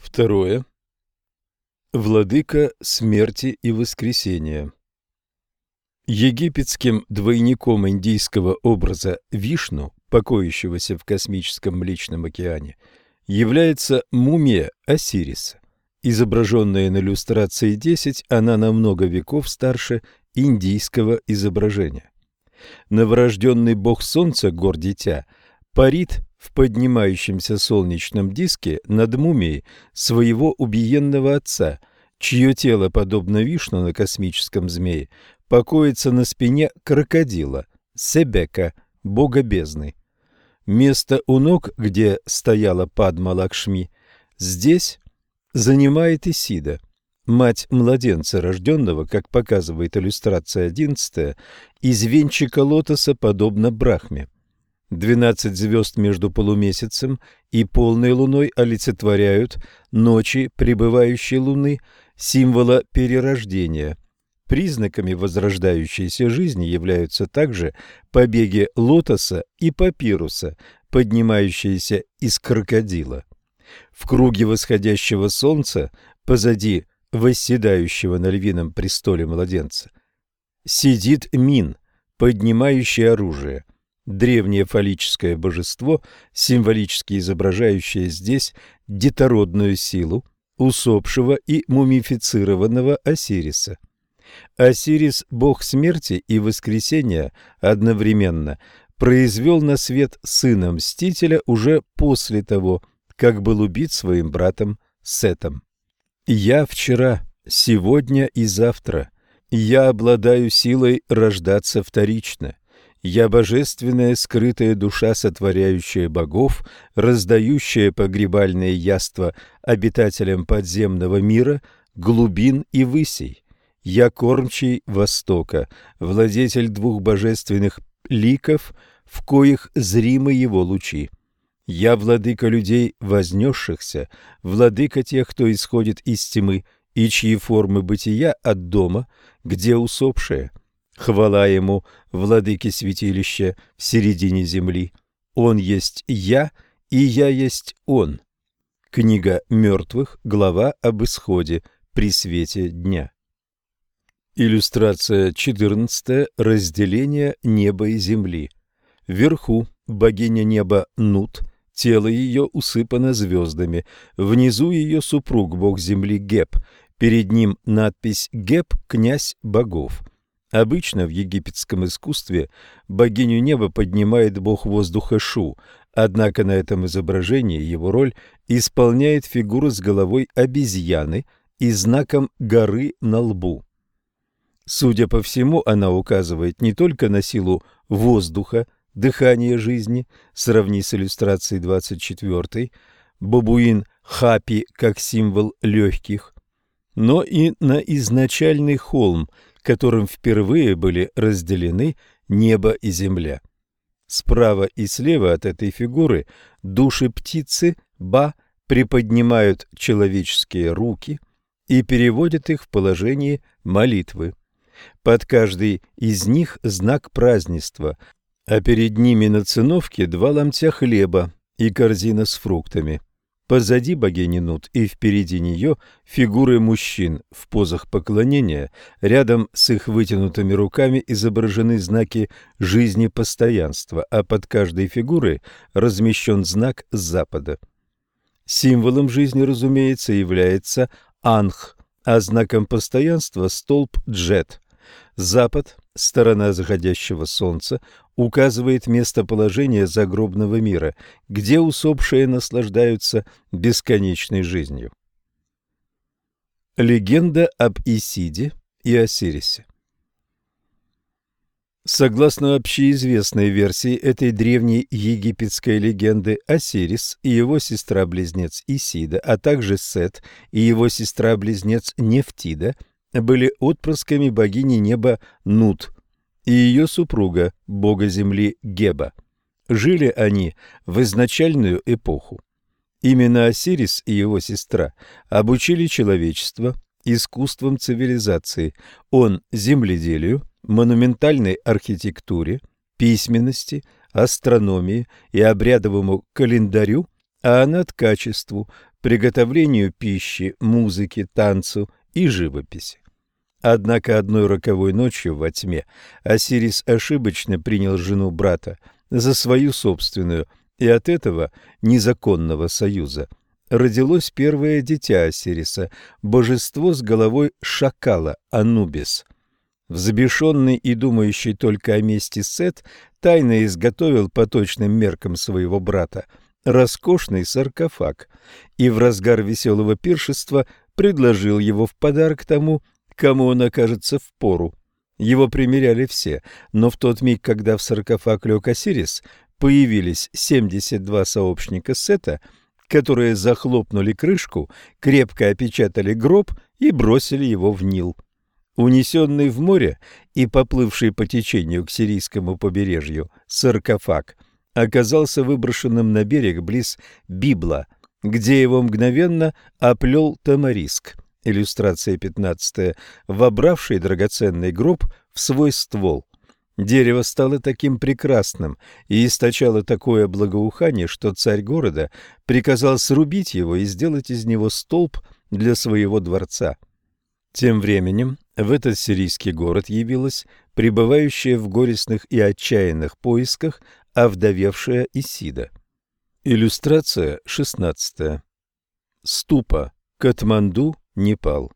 Второе. Владыка смерти и воскресения. Египетским двойником индийского образа Вишну, покоящегося в космическом Млечном океане, является мумия Осириса. Изображенная на иллюстрации 10, она на много веков старше индийского изображения. Новорожденный бог солнца, гор-дитя, парит в поднимающемся солнечном диске над мумией своего убиенного отца, чье тело, подобно Вишну на космическом змее, покоится на спине крокодила, Себека, бога бездны. Место у ног, где стояла Падма Лакшми, здесь занимает Исида, мать младенца, рожденного, как показывает иллюстрация 11, из венчика лотоса, подобно Брахме. 12 звезд между полумесяцем и полной луной олицетворяют ночи пребывающей луны, символа перерождения. Признаками возрождающейся жизни являются также побеги лотоса и папируса, поднимающиеся из крокодила. В круге восходящего солнца, позади восседающего на львином престоле младенца, сидит Мин, поднимающий оружие. Древнее фаллическое божество, символически изображающее здесь детородную силу усопшего и мумифицированного Осириса. Осирис, бог смерти и воскресения, одновременно произвел на свет сына Мстителя уже после того, как был убит своим братом Сетом. «Я вчера, сегодня и завтра. Я обладаю силой рождаться вторично. Я божественная скрытая душа, сотворяющая богов, раздающая погребальные яства обитателям подземного мира, глубин и высей. Я кормчий Востока, владетель двух божественных ликов, в коих зримы его лучи. Я владыка людей вознесшихся, владыка тех, кто исходит из тьмы, и чьи формы бытия от дома, где усопшие. Хвала ему, владыке святилища в середине земли. Он есть я, и я есть он». Книга мертвых, глава об исходе при свете дня. Иллюстрация 14. Разделение неба и земли. Вверху богиня неба Нут, тело ее усыпано звездами. Внизу ее супруг, бог земли Геб. Перед ним надпись «Геб, князь богов». Обычно в египетском искусстве богиню неба поднимает бог воздуха Шу, однако на этом изображении его роль исполняет фигура с головой обезьяны и знаком горы на лбу. Судя по всему, она указывает не только на силу воздуха, дыхание жизни, сравни с иллюстрацией 24, бабуин Хапи как символ легких, но и на изначальный холм, которым впервые были разделены небо и земля. Справа и слева от этой фигуры души птицы Ба приподнимают человеческие руки и переводят их в положение молитвы. Под каждый из них знак празднества, а перед ними на циновке 2 ломтя хлеба и корзина с фруктами. Позади богини Нут и впереди нее фигуры мужчин в позах поклонения, рядом с их вытянутыми руками изображены знаки жизни постоянства, а под каждой фигурой размещен знак с запада. Символом жизни, разумеется, является Анх, а знаком постоянства – столб Джет. Запад, сторона заходящего солнца, указывает местоположение загробного мира, где усопшие наслаждаются бесконечной жизнью. Легенда об Исиде и Осирисе. Согласно общеизвестной версии этой древней египетской легенды, Осирис и его сестра-близнец Исида, а также Сет и его сестра-близнец Нефтида были отпрысками богини неба Нут и ее супруга, бога земли Геба. Жили они в изначальную эпоху. Именно Осирис и его сестра обучили человечество искусствам цивилизации. Он земледелию, монументальной архитектуре, письменности, астрономии и обрядовому календарю, а она ткачеству, приготовлению пищи, музыке, танцу и живописи. Однако одной роковой ночью во тьме Осирис ошибочно принял жену брата за свою собственную, и от этого незаконного союза родилось первое дитя Осириса, божество с головой шакала Анубис. Взбешенный и думающий только о мести Сет тайно изготовил по точным меркам своего брата роскошный саркофаг и в разгар веселого пиршества предложил его в подарок тому, кому он окажется впору. Его примеряли все, но в тот миг, когда в саркофаг лег Осирис, появились 72 сообщника Сета, которые захлопнули крышку, крепко опечатали гроб и бросили его в Нил. Унесенный в море и поплывший по течению к сирийскому побережью саркофаг оказался выброшенным на берег близ Библа, где его мгновенно оплел тамариск, иллюстрация 15, вобравший драгоценный гроб в свой ствол. Дерево стало таким прекрасным и источало такое благоухание, что царь города приказал срубить его и сделать из него столб для своего дворца. Тем временем в этот сирийский город явилась пребывающая в горестных и отчаянных поисках овдовевшая Исида. Иллюстрация 16. Ступа, Катманду, Непал.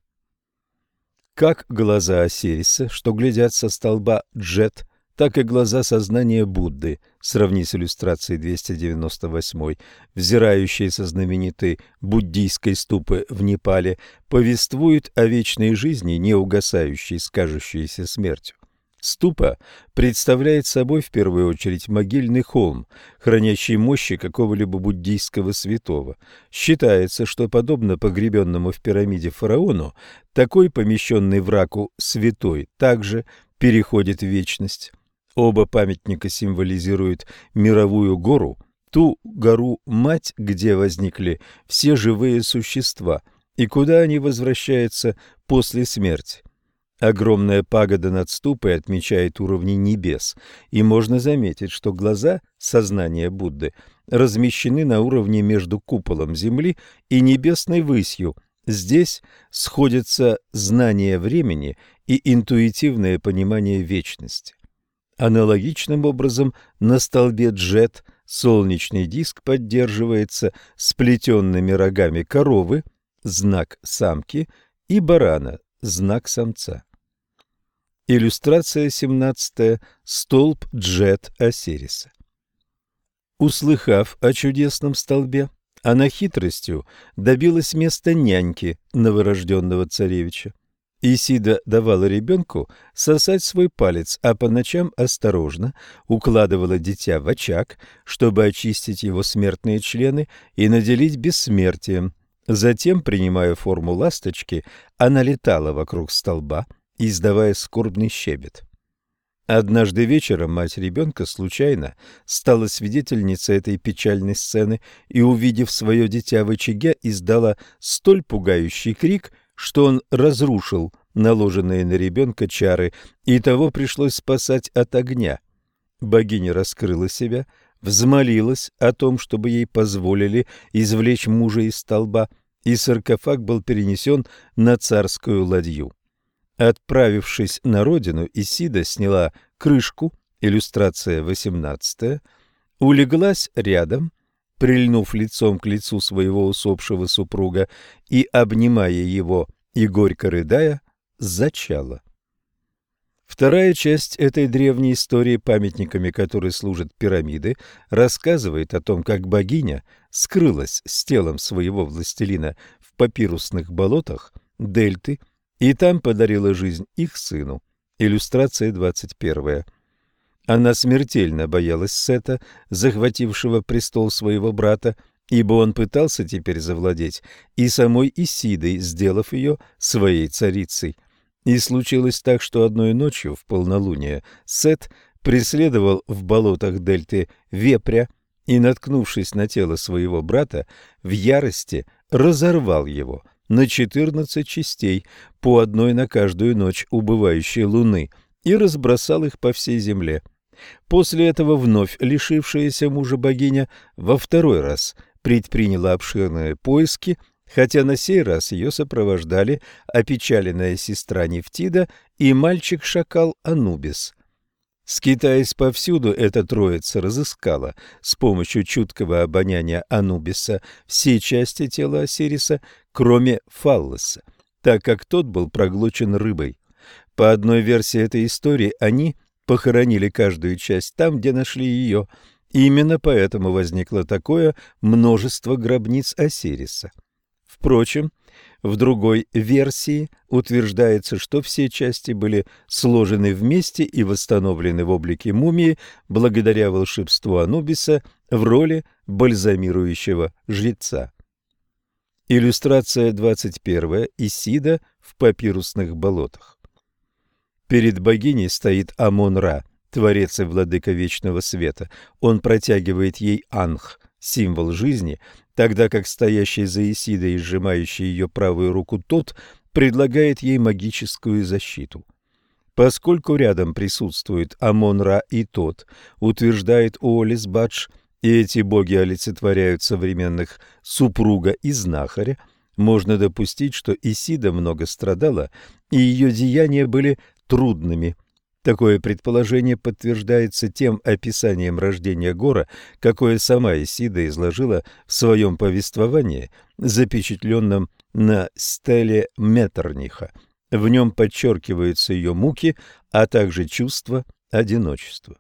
Как глаза Осириса, что глядят со столба Джет, так и глаза сознания Будды, сравни с иллюстрацией 298, взирающие со знаменитой буддийской ступы в Непале, повествуют о вечной жизни, не угасающей с кажущейся смертью. Ступа представляет собой в первую очередь могильный холм, хранящий мощи какого-либо буддийского святого. Считается, что, подобно погребенному в пирамиде фараону, такой помещенный в раку святой также переходит в вечность. Оба памятника символизируют мировую гору, ту гору-мать, где возникли все живые существа, и куда они возвращаются после смерти. Огромная пагода над ступой отмечает уровни небес, и можно заметить, что глаза сознания Будды размещены на уровне между куполом земли и небесной высью. Здесь сходятся знание времени и интуитивное понимание вечности. Аналогичным образом на столбе Джет солнечный диск поддерживается сплетенными рогами коровы, знак самки, и барана, знак самца. Иллюстрация 17. Столб Джет Осириса. Услыхав о чудесном столбе, она хитростью добилась места няньки новорожденного царевича. Исида давала ребенку сосать свой палец, а по ночам осторожно укладывала дитя в очаг, чтобы очистить его смертные члены и наделить бессмертием. Затем, принимая форму ласточки, она летала вокруг столба, издавая скорбный щебет. Однажды вечером мать ребенка случайно стала свидетельницей этой печальной сцены и, увидев свое дитя в очаге, издала столь пугающий крик, что он разрушил наложенные на ребенка чары, и того пришлось спасать от огня. Богиня раскрыла себя, взмолилась о том, чтобы ей позволили извлечь мужа из столба, и саркофаг был перенесен на царскую ладью. Отправившись на родину, Исида сняла крышку, иллюстрация 18, улеглась рядом, прильнув лицом к лицу своего усопшего супруга и, обнимая его и горько рыдая, зачала. Вторая часть этой древней истории, памятниками которой служат пирамиды, рассказывает о том, как богиня скрылась с телом своего властелина в папирусных болотах Дельты и там подарила жизнь их сыну. Иллюстрация 21. Она смертельно боялась Сета, захватившего престол своего брата, ибо он пытался теперь завладеть и самой Исидой, сделав ее своей царицей. И случилось так, что одной ночью в полнолуние Сет преследовал в болотах Дельты вепря и, наткнувшись на тело своего брата, в ярости разорвал его на 14 частей, по одной на каждую ночь убывающей луны, и разбросал их по всей земле. После этого вновь лишившаяся мужа богиня во второй раз предприняла обширные поиски, хотя на сей раз ее сопровождали опечаленная сестра Нефтида и мальчик-шакал Анубис. Скитаясь повсюду, эта троица разыскала с помощью чуткого обоняния Анубиса все части тела Осириса, кроме фаллоса, так как тот был проглочен рыбой. По одной версии этой истории они похоронили каждую часть там, где нашли ее. Именно поэтому возникло такое множество гробниц Осириса. Впрочем, в другой версии утверждается, что все части были сложены вместе и восстановлены в облике мумии благодаря волшебству Анубиса в роли бальзамирующего жреца. Иллюстрация 21. Исида в папирусных болотах. Перед богиней стоит Амон-Ра, творец и владыка вечного света. Он протягивает ей анх, символ жизни, тогда как стоящий за Исидой и сжимающий ее правую руку тот предлагает ей магическую защиту. Поскольку рядом присутствует Амон-Ра и тот, утверждает Уоллес Бадж, и эти боги олицетворяют современных супруга и знахаря, можно допустить, что Исида много страдала, и ее деяния были трудными. Такое предположение подтверждается тем описанием рождения Гора, какое сама Исида изложила в своем повествовании, запечатленном на стеле Меттерниха. В нем подчеркиваются ее муки, а также чувство одиночества.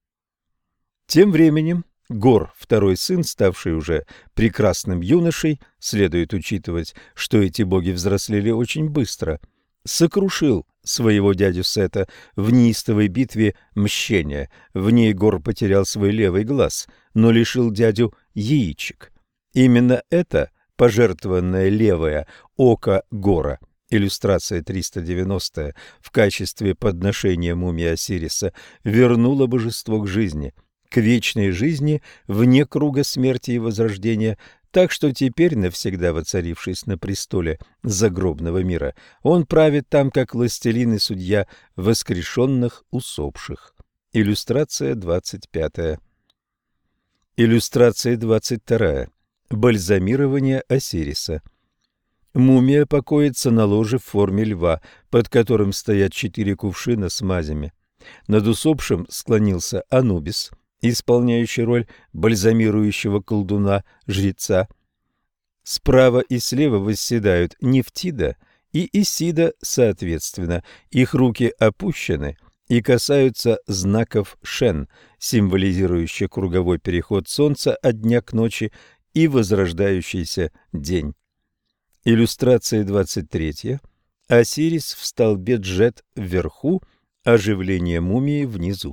Тем временем Гор, второй сын, ставший уже прекрасным юношей, следует учитывать, что эти боги взрослели очень быстро, сокрушил своего дядю Сета в неистовой битве мщения. В ней Гор потерял свой левый глаз, но лишил дядю яичек. Именно это пожертвованное левое око Гора, иллюстрация 390 в качестве подношения мумии Осириса, вернуло божество к жизни, к вечной жизни вне круга смерти и возрождения, так что теперь, навсегда воцарившись на престоле загробного мира, он правит там как властелин и судья воскрешенных усопших. Иллюстрация 25. Иллюстрация 22. Бальзамирование Осириса. Мумия покоится на ложе в форме льва, под которым стоят 4 кувшина с мазями. Над усопшим склонился Анубис, исполняющий роль бальзамирующего колдуна-жреца. Справа и слева восседают Нефтида и Исида соответственно. Их руки опущены и касаются знаков Шен, символизирующих круговой переход солнца от дня к ночи и возрождающийся день. Иллюстрация 23. Осирис в столбе Джет вверху, оживление мумии внизу.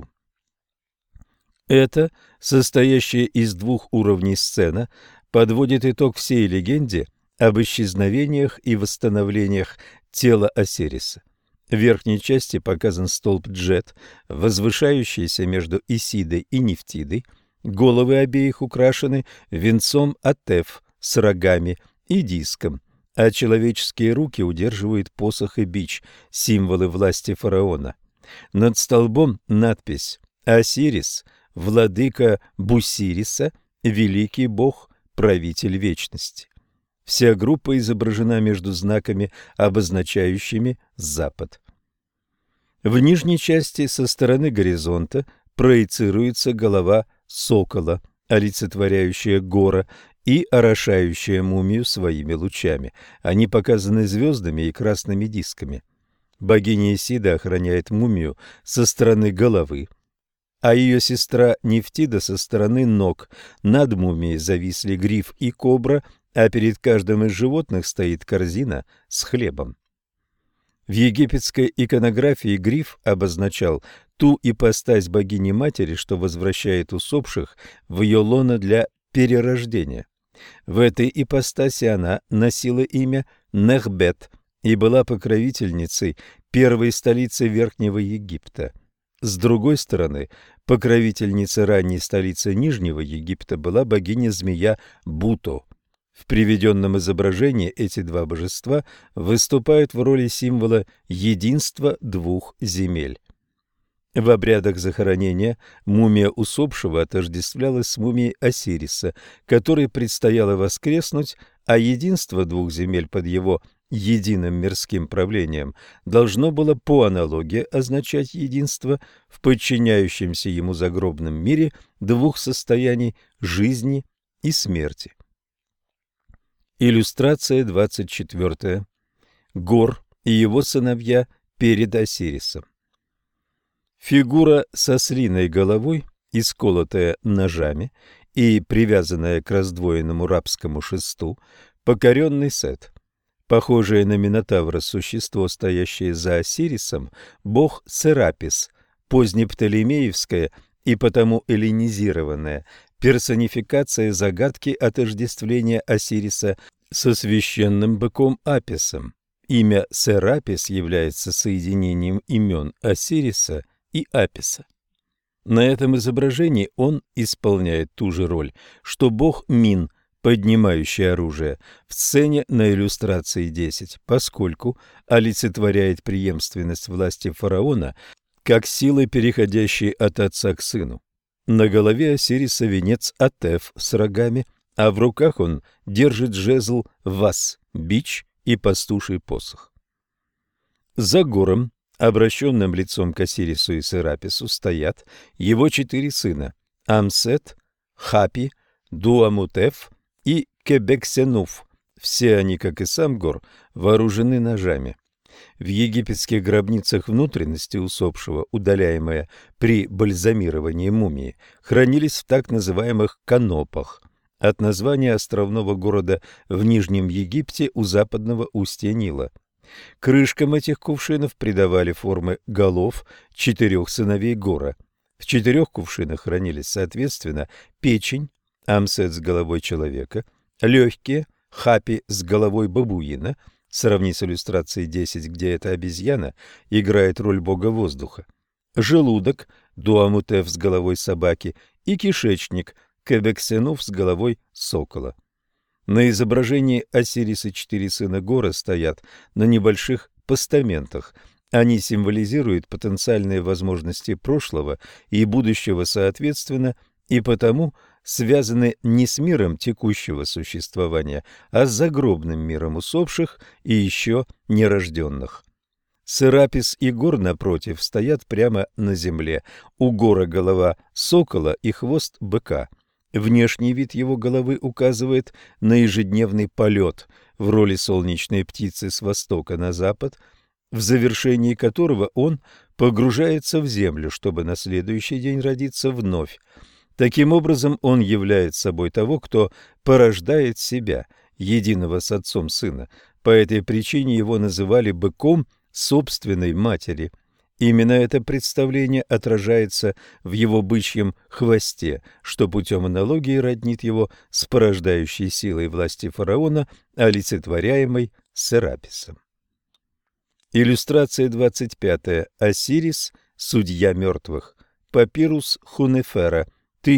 Это, состоящая из 2 уровней сцена, подводит итог всей легенде об исчезновениях и восстановлениях тела Осириса. В верхней части показан столб Джет, возвышающийся между Исидой и Нефтидой. Головы обеих украшены венцом Атеф с рогами и диском, а человеческие руки удерживают посох и бич, символы власти фараона. Над столбом надпись «Осирис, владыка Бусириса, великий бог, правитель вечности». Вся группа изображена между знаками, обозначающими запад. В нижней части со стороны горизонта проецируется голова сокола, олицетворяющая Гора и орошающая мумию своими лучами. Они показаны звездами и красными дисками. Богиня Исида охраняет мумию со стороны головы, а ее сестра Нефтида со стороны ног. Над мумией зависли гриф и кобра, а перед каждым из животных стоит корзина с хлебом. В египетской иконографии гриф обозначал ту ипостась богини-матери, что возвращает усопших в ее лоно для перерождения. В этой ипостаси она носила имя Нехбет и была покровительницей первой столицы Верхнего Египта. С другой стороны, покровительницей ранней столицы Нижнего Египта была богиня-змея Буто. В приведенном изображении эти два божества выступают в роли символа единства 2 земель. В обрядах захоронения мумия усопшего отождествлялась с мумией Осириса, которой предстояло воскреснуть, а единство двух земель под его единым мирским правлением должно было по аналогии означать единство в подчиняющемся ему загробном мире двух состояний жизни и смерти. Иллюстрация 24. Гор и его сыновья перед Осирисом. Фигура с ослиной головой, исколотая ножами и привязанная к раздвоенному рабскому шесту, покоренный Сет. Похожее на Минотавра существо, стоящее за Осирисом, бог Серапис, позднептолемеевская и потому эллинизированная персонификация загадки отождествления Осириса со священным быком Аписом. Имя Серапис является соединением имен Осириса и Аписа. На этом изображении он исполняет ту же роль, что бог Мин, поднимающий оружие, в сцене на иллюстрации 10, поскольку олицетворяет преемственность власти фараона как силы, переходящие от отца к сыну. На голове Осириса венец Атеф с рогами, а в руках он держит жезл Вас, бич и пастуший посох. За гором, обращенным лицом к Осирису и Серапису, стоят его 4 сына – Амсет, Хапи, Дуамутеф и Кебексенуф. Все они, как и сам Гор, вооружены ножами. В египетских гробницах внутренности усопшего, удаляемые при бальзамировании мумии, хранились в так называемых канопах, от названия островного города в Нижнем Египте у западного устья Нила. Крышкам этих кувшинов придавали формы голов 4 сыновей Гора. В 4 кувшинах хранились, соответственно, печень, Амсет с головой человека, легкие, Хапи с головой бабуина, сравни с иллюстрацией 10, где эта обезьяна играет роль бога воздуха, желудок, Дуамутеф с головой собаки и кишечник, Кебексенуф с головой сокола. На изображении Осирис и 4 сына Гора стоят на небольших постаментах. Они символизируют потенциальные возможности прошлого и будущего соответственно, и потому связаны не с миром текущего существования, а с загробным миром усопших и еще нерожденных. Серапис и Гор, напротив, стоят прямо на земле. У Гора голова сокола и хвост быка. Внешний вид его головы указывает на ежедневный полет в роли солнечной птицы с востока на запад, в завершении которого он погружается в землю, чтобы на следующий день родиться вновь. Таким образом, он является собой того, кто порождает себя, единого с отцом сына. По этой причине его называли быком собственной матери. Именно это представление отражается в его бычьем хвосте, что путем аналогии роднит его с порождающей силой власти фараона, олицетворяемой Сераписом. Иллюстрация 25. Осирис, судья мертвых. Папирус Хунефера,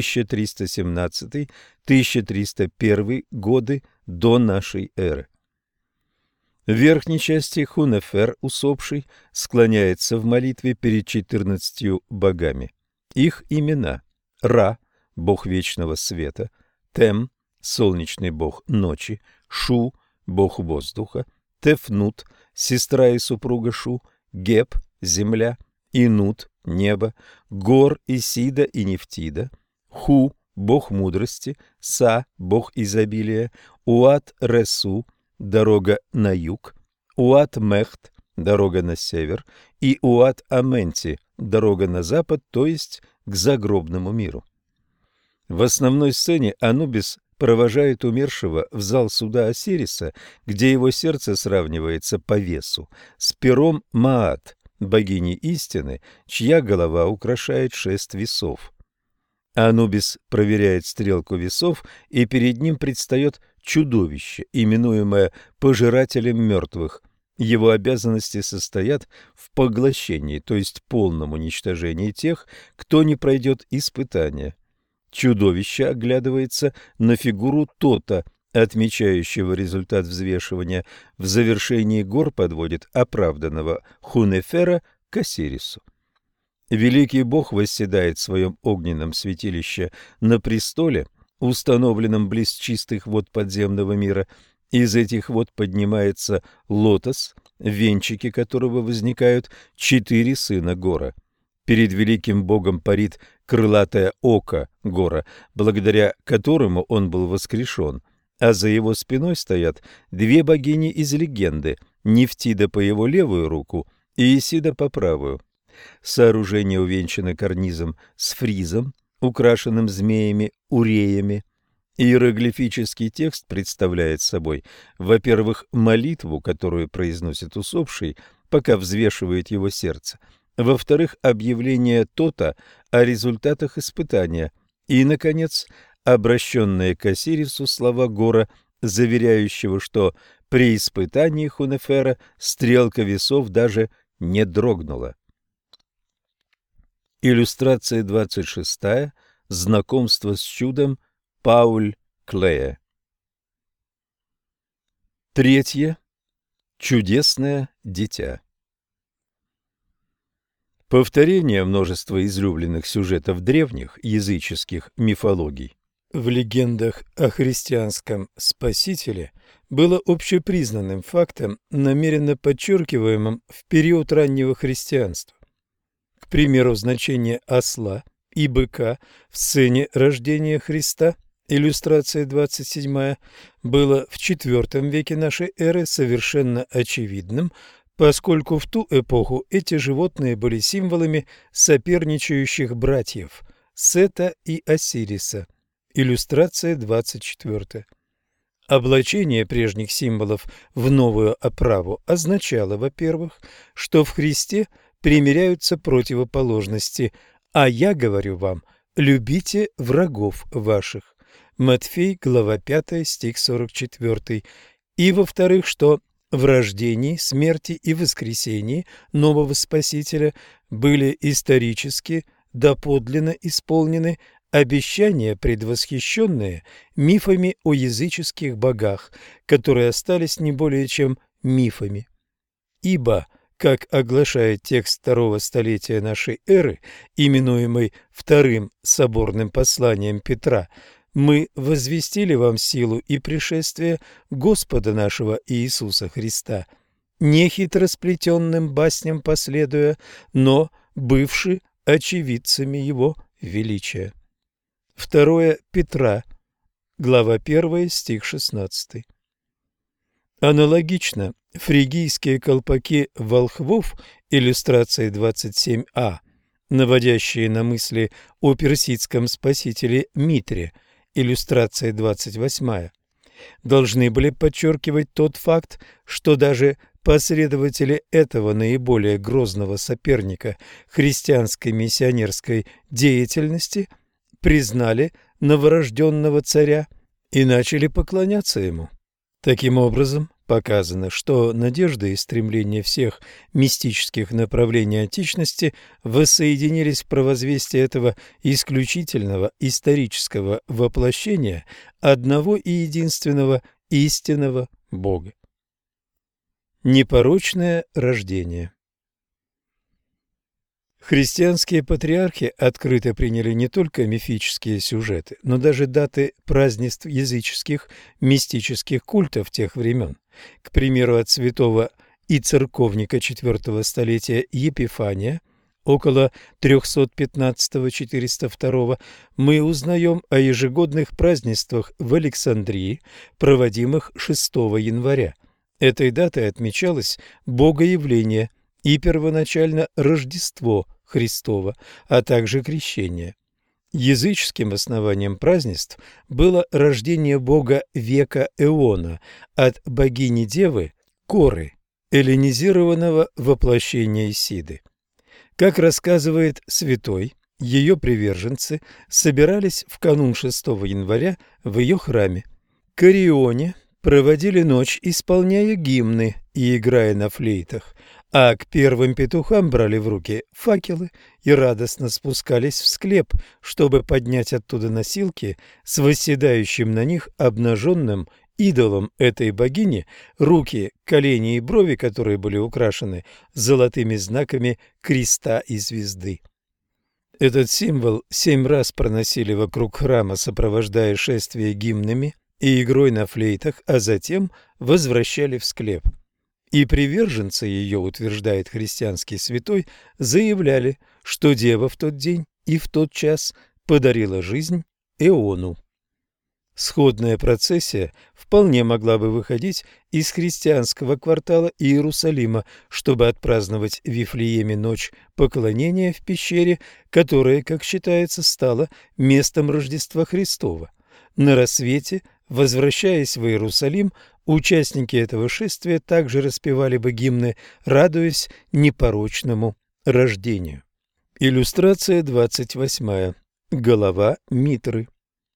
1317-1301 годы до нашей эры. В верхней части Хунефер, усопший, склоняется в молитве перед 14 богами. Их имена: Ра, бог вечного света, Тем, солнечный бог ночи, Шу, бог воздуха, Тефнут, сестра и супруга Шу, Геб, земля, Инут, небо, Гор, Исида и Нефтида, Ху, бог мудрости, Са, бог изобилия, Уат-Ресу, дорога на юг, Уат-Мехт, дорога на север, и Уат-Аменти, дорога на запад, то есть к загробному миру. В основной сцене Анубис провожает умершего в зал суда Осириса, где его сердце сравнивается по весу с пером Маат, богини истины, чья голова украшает 6 весов. Анубис проверяет стрелку весов, и перед ним предстает чудовище, именуемое пожирателем мертвых. Его обязанности состоят в поглощении, то есть полном уничтожении тех, кто не пройдет испытания. Чудовище оглядывается на фигуру Тота, отмечающего результат взвешивания. В завершении Гор подводит оправданного Хунефера к Осирису. Великий Бог восседает в своем огненном святилище на престоле, установленном близ чистых вод подземного мира. Из этих вод поднимается лотос, в венчике которого возникают 4 сына Гора. Перед великим Богом парит крылатое око Гора, благодаря которому он был воскрешен, а за его спиной стоят 2 богини из легенды – Нефтида по его левую руку и Исида по правую. Сооружение увенчано карнизом с фризом, украшенным змеями-уреями. Иероглифический текст представляет собой, во-первых, молитву, которую произносит усопший, пока взвешивает его сердце, во-вторых, объявление Тота о результатах испытания и, наконец, обращенные к Осирису слова Гора, заверяющего, что при испытании Хунефера стрелка весов даже не дрогнула. Иллюстрация 26. Знакомство с чудом. Пауль Клея. 3. Чудесное дитя. Повторение множества излюбленных сюжетов древних языческих мифологий в легендах о христианском Спасителе было общепризнанным фактом, намеренно подчеркиваемым в период раннего христианства. К примеру, значение осла и быка в сцене рождения Христа, иллюстрация 27, было в IV веке нашей эры совершенно очевидным, поскольку в ту эпоху эти животные были символами соперничающих братьев Сета и Осириса, иллюстрация 24. Облачение прежних символов в новую оправу означало, во-первых, что в Христе примиряются противоположности, а я говорю вам, любите врагов ваших. Матфей, глава 5, стих 44. И, во-вторых, что в рождении, смерти и воскресении нового Спасителя были исторически доподлинно исполнены обещания, предвосхищенные мифами о языческих богах, которые остались не более чем мифами. Ибо, как оглашает текст 2 столетия нашей эры, именуемый Вторым соборным посланием Петра, мы возвестили вам силу и пришествие Господа нашего Иисуса Христа, не хитросплетенным басням последуя, но бывши очевидцами Его величия. 2 Петра, глава 1, стих 16. Аналогично, фригийские колпаки волхвов, иллюстрация 27а, наводящие на мысли о персидском спасителе Митре, иллюстрация 28, должны были подчеркивать тот факт, что даже последователи этого наиболее грозного соперника христианской миссионерской деятельности признали новорожденного царя и начали поклоняться ему. Таким образом, показано, что надежда и стремление всех мистических направлений античности воссоединились в провозвестии этого исключительного исторического воплощения одного и единственного истинного Бога. Непорочное рождение. Христианские патриархи открыто приняли не только мифические сюжеты, но даже даты празднеств языческих мистических культов тех времен. К примеру, от святого и церковника IV столетия Епифания, около 315-402, мы узнаем о ежегодных празднествах в Александрии, проводимых 6 января. Этой датой отмечалось Богоявление и первоначально Рождество Христово, а также Крещение. Языческим основанием празднеств было рождение бога века Эона от богини-девы Коры, эллинизированного воплощения Исиды. Как рассказывает святой, ее приверженцы собирались в канун 6 января в ее храме. К Орионе проводили ночь, исполняя гимны и играя на флейтах, а к первым петухам брали в руки факелы и радостно спускались в склеп, чтобы поднять оттуда носилки с восседающим на них обнаженным идолом этой богини, руки, колени и брови, которые были украшены золотыми знаками креста и звезды. Этот символ 7 раз проносили вокруг храма, сопровождая шествие гимнами и игрой на флейтах, а затем возвращали в склеп. И приверженцы ее, утверждает христианский святой, заявляли, что дева в тот день и в тот час подарила жизнь Эону. Сходная процессия вполне могла бы выходить из христианского квартала Иерусалима, чтобы отпраздновать в Вифлееме ночь поклонения в пещере, которая, как считается, стала местом Рождества Христова. На рассвете, возвращаясь в Иерусалим, участники этого шествия также распевали бы гимны, радуясь непорочному рождению. Иллюстрация 28. Голова Митры.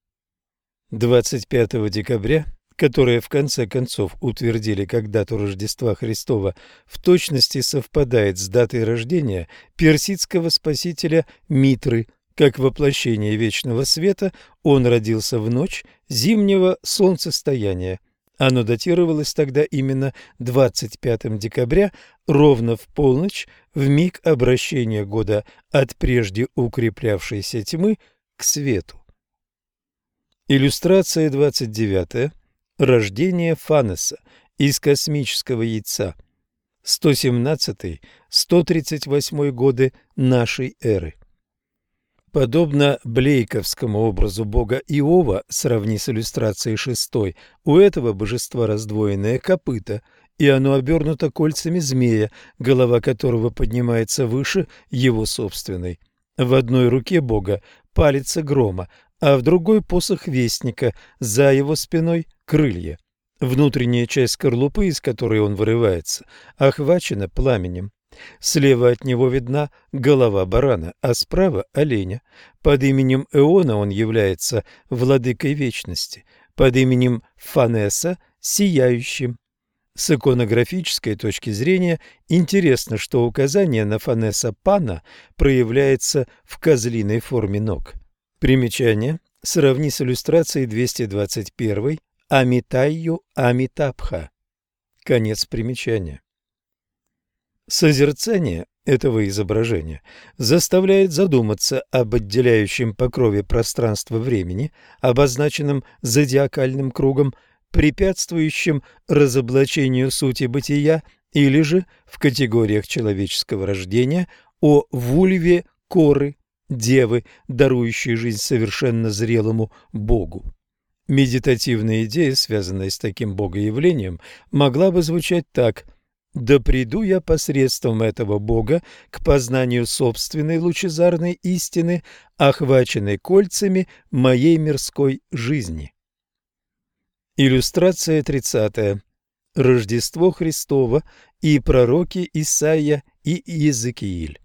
25 декабря, которое в конце концов утвердили как дату Рождества Христова, в точности совпадает с датой рождения персидского спасителя Митры. Как воплощение вечного света, он родился в ночь зимнего солнцестояния. Оно датировалось тогда именно 25 декабря, ровно в полночь, в миг обращения года от прежде укреплявшейся тьмы к свету. Иллюстрация 29. Рождение Фанеса из космического яйца. 117-138 годы нашей эры. Подобно блейковскому образу бога Иова, сравни с иллюстрацией 6, у этого божества раздвоенное копыто, и оно обернуто кольцами змея, голова которого поднимается выше его собственной. В одной руке бога палец грома, а в другой посох вестника, за его спиной крылья. Внутренняя часть скорлупы, из которой он вырывается, охвачена пламенем. Слева от него видна голова барана, а справа – оленя. Под именем Эона он является владыкой вечности, под именем Фанеса – сияющим. С иконографической точки зрения интересно, что указание на Фанеса Пана проявляется в козлиной форме ног. Примечание. Сравни с иллюстрацией 221 Амитайю Амитабха. Конец примечания. Созерцание этого изображения заставляет задуматься об отделяющем покрове пространства-времени, обозначенном зодиакальным кругом, препятствующим разоблачению сути бытия, или же в категориях человеческого рождения о вульве Коры, девы, дарующей жизнь совершенно зрелому Богу. Медитативная идея, связанная с таким богоявлением, могла бы звучать так: «Да приду я посредством этого Бога к познанию собственной лучезарной истины, охваченной кольцами моей мирской жизни». Иллюстрация 30. Рождество Христово и пророки Исаия и Иезекииль.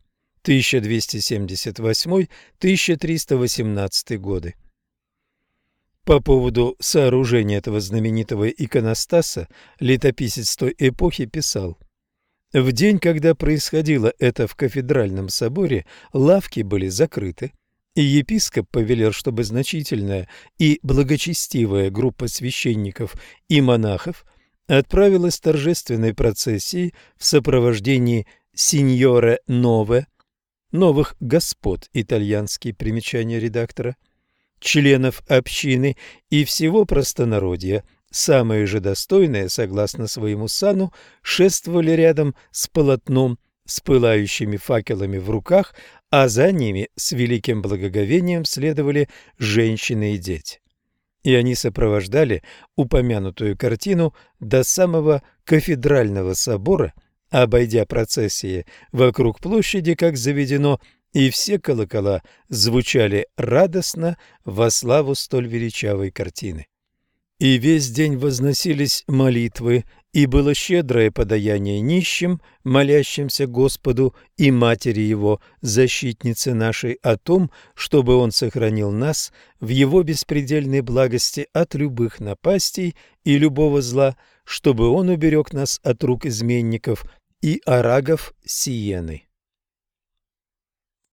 1278-1318 годы. По поводу сооружения этого знаменитого иконостаса летописец той эпохи писал: «В день, когда происходило это в кафедральном соборе, лавки были закрыты, и епископ повелел, чтобы значительная и благочестивая группа священников и монахов отправилась торжественной процессией в сопровождении синьоре Нове, новых господ, итальянские примечания редактора, членов общины и всего простонародья. Самые же достойные, согласно своему сану, шествовали рядом с полотном, с пылающими факелами в руках, а за ними с великим благоговением следовали женщины и дети. И они сопровождали упомянутую картину до самого кафедрального собора, обойдя процессии вокруг площади, как заведено, и все колокола звучали радостно во славу столь величавой картины. И весь день возносились молитвы, и было щедрое подаяние нищим, молящимся Господу и Матери Его, защитнице нашей, о том, чтобы Он сохранил нас в Его беспредельной благости от любых напастей и любого зла, чтобы Он уберег нас от рук изменников и арагов Сиены.